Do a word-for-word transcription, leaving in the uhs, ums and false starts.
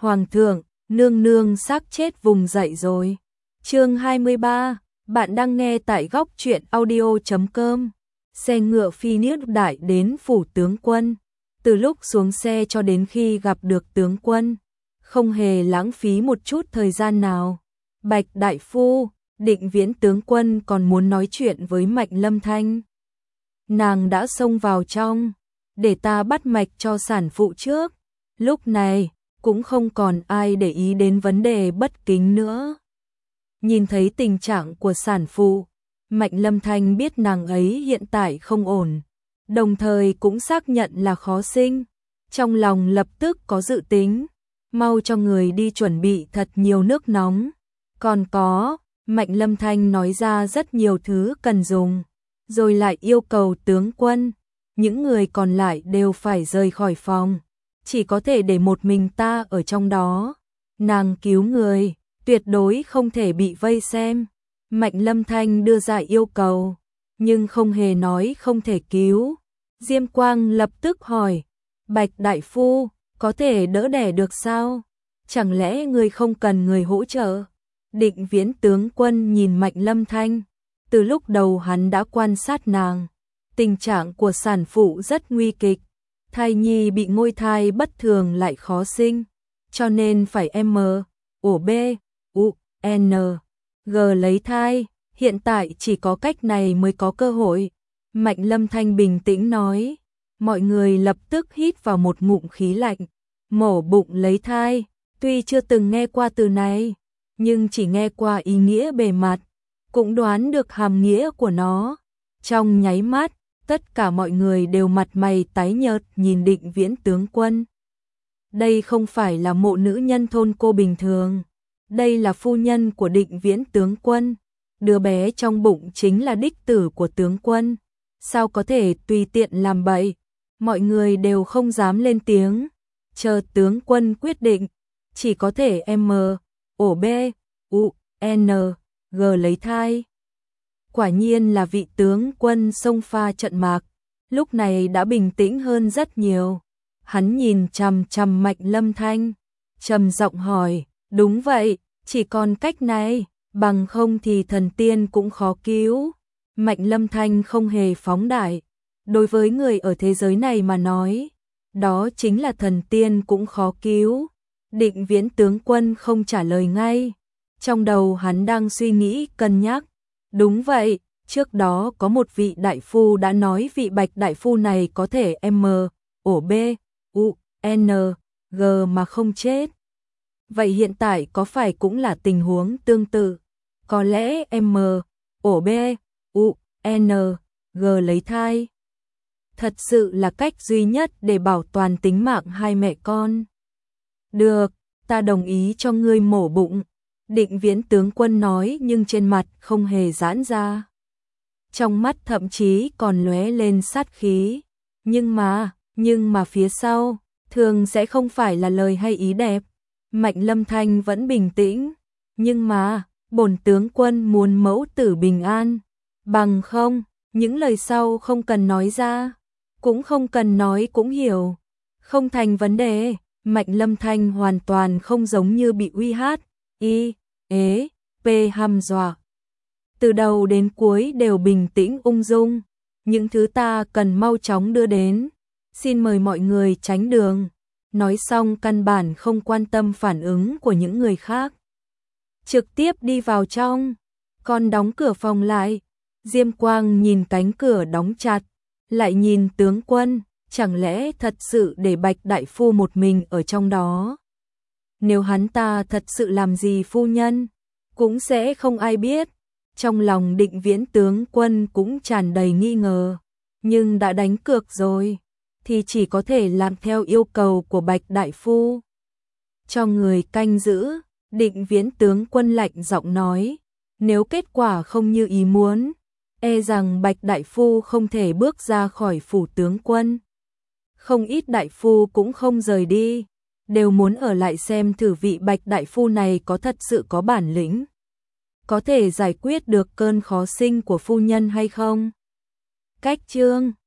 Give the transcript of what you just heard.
Hoàng thượng, nương nương xác chết vùng dậy rồi. Chương hai mươi ba, bạn đang nghe tại góc truyện audio chấm com. Xe ngựa phi nước đại đến phủ tướng quân. Từ lúc xuống xe cho đến khi gặp được tướng quân, không hề lãng phí một chút thời gian nào. Bạch đại phu, Định Viễn tướng quân còn muốn nói chuyện với Mạnh Lâm Thanh. Nàng đã xông vào trong, để ta bắt mạch cho sản phụ trước. Lúc này, cũng không còn ai để ý đến vấn đề bất kính nữa. Nhìn thấy tình trạng của sản phụ, Mạnh Lâm Thanh biết nàng ấy hiện tại không ổn, đồng thời cũng xác nhận là khó sinh. Trong lòng lập tức có dự tính, mau cho người đi chuẩn bị thật nhiều nước nóng. Còn có, Mạnh Lâm Thanh nói ra rất nhiều thứ cần dùng, rồi lại yêu cầu tướng quân, những người còn lại đều phải rời khỏi phòng, chỉ có thể để một mình ta ở trong đó. Nàng cứu người, tuyệt đối không thể bị vây xem. Mạnh Lâm Thanh đưa ra yêu cầu, nhưng không hề nói không thể cứu. Diêm Quang lập tức hỏi, Bạch đại phu, có thể đỡ đẻ được sao? Chẳng lẽ người không cần người hỗ trợ? Định Viễn tướng quân nhìn Mạnh Lâm Thanh, từ lúc đầu hắn đã quan sát nàng. Tình trạng của sản phụ rất nguy kịch, thai nhi bị ngôi thai bất thường lại khó sinh, cho nên phải M, ổ B, U, N, G lấy thai, hiện tại chỉ có cách này mới có cơ hội. Mạnh Lâm Thanh bình tĩnh nói, mọi người lập tức hít vào một ngụm khí lạnh. Mổ bụng lấy thai, tuy chưa từng nghe qua từ này, nhưng chỉ nghe qua ý nghĩa bề mặt, cũng đoán được hàm nghĩa của nó. Trong nháy mắt, tất cả mọi người đều mặt mày tái nhợt nhìn Định Viễn tướng quân. Đây không phải là mộ nữ nhân thôn cô bình thường, đây là phu nhân của Định Viễn tướng quân. Đứa bé trong bụng chính là đích tử của tướng quân, sao có thể tùy tiện làm bậy. Mọi người đều không dám lên tiếng, chờ tướng quân quyết định, chỉ có thể M, ổ B, U, N, G lấy thai. Quả nhiên là vị tướng quân xông pha trận mạc, lúc này đã bình tĩnh hơn rất nhiều. Hắn nhìn chằm chằm Mạnh Lâm Thanh, trầm giọng hỏi, đúng vậy, chỉ còn cách này, bằng không thì thần tiên cũng khó cứu. Mạnh Lâm Thanh không hề phóng đại, đối với người ở thế giới này mà nói, đó chính là thần tiên cũng khó cứu. Định Viễn tướng quân không trả lời ngay, trong đầu hắn đang suy nghĩ cân nhắc. Đúng vậy, trước đó có một vị đại phu đã nói vị Bạch đại phu này có thể M, ổ B, U, N, G mà không chết. Vậy hiện tại có phải cũng là tình huống tương tự? Có lẽ M, ổ B, U, N, G lấy thai thật sự là cách duy nhất để bảo toàn tính mạng hai mẹ con. Được, ta đồng ý cho ngươi mổ bụng. Định Viễn tướng quân nói, nhưng trên mặt không hề giãn ra, trong mắt thậm chí còn lóe lên sát khí. Nhưng mà, nhưng mà phía sau, thường sẽ không phải là lời hay ý đẹp. Mạnh Lâm Thanh vẫn bình tĩnh, nhưng mà, bổn tướng quân muốn mẫu tử bình an, bằng không, những lời sau không cần nói ra, cũng không cần nói cũng hiểu, không thành vấn đề. Mạnh Lâm Thanh hoàn toàn không giống như bị uy hát, y, ế, p hăm dọa. Từ đầu đến cuối đều bình tĩnh ung dung, những thứ ta cần mau chóng đưa đến, xin mời mọi người tránh đường. Nói xong căn bản không quan tâm phản ứng của những người khác, trực tiếp đi vào trong, còn đóng cửa phòng lại. Diêm Quang nhìn cánh cửa đóng chặt, lại nhìn tướng quân, chẳng lẽ thật sự để Bạch đại phu một mình ở trong đó? Nếu hắn ta thật sự làm gì phu nhân, cũng sẽ không ai biết. Trong lòng Định Viễn tướng quân cũng tràn đầy nghi ngờ, nhưng đã đánh cược rồi, thì chỉ có thể làm theo yêu cầu của Bạch đại phu. Cho người canh giữ, Định Viễn tướng quân lạnh giọng nói, nếu kết quả không như ý muốn, e rằng Bạch đại phu không thể bước ra khỏi phủ tướng quân. Không ít đại phu cũng không rời đi, đều muốn ở lại xem thử vị Bạch đại phu này có thật sự có bản lĩnh, có thể giải quyết được cơn khó sinh của phu nhân hay không. Cách chương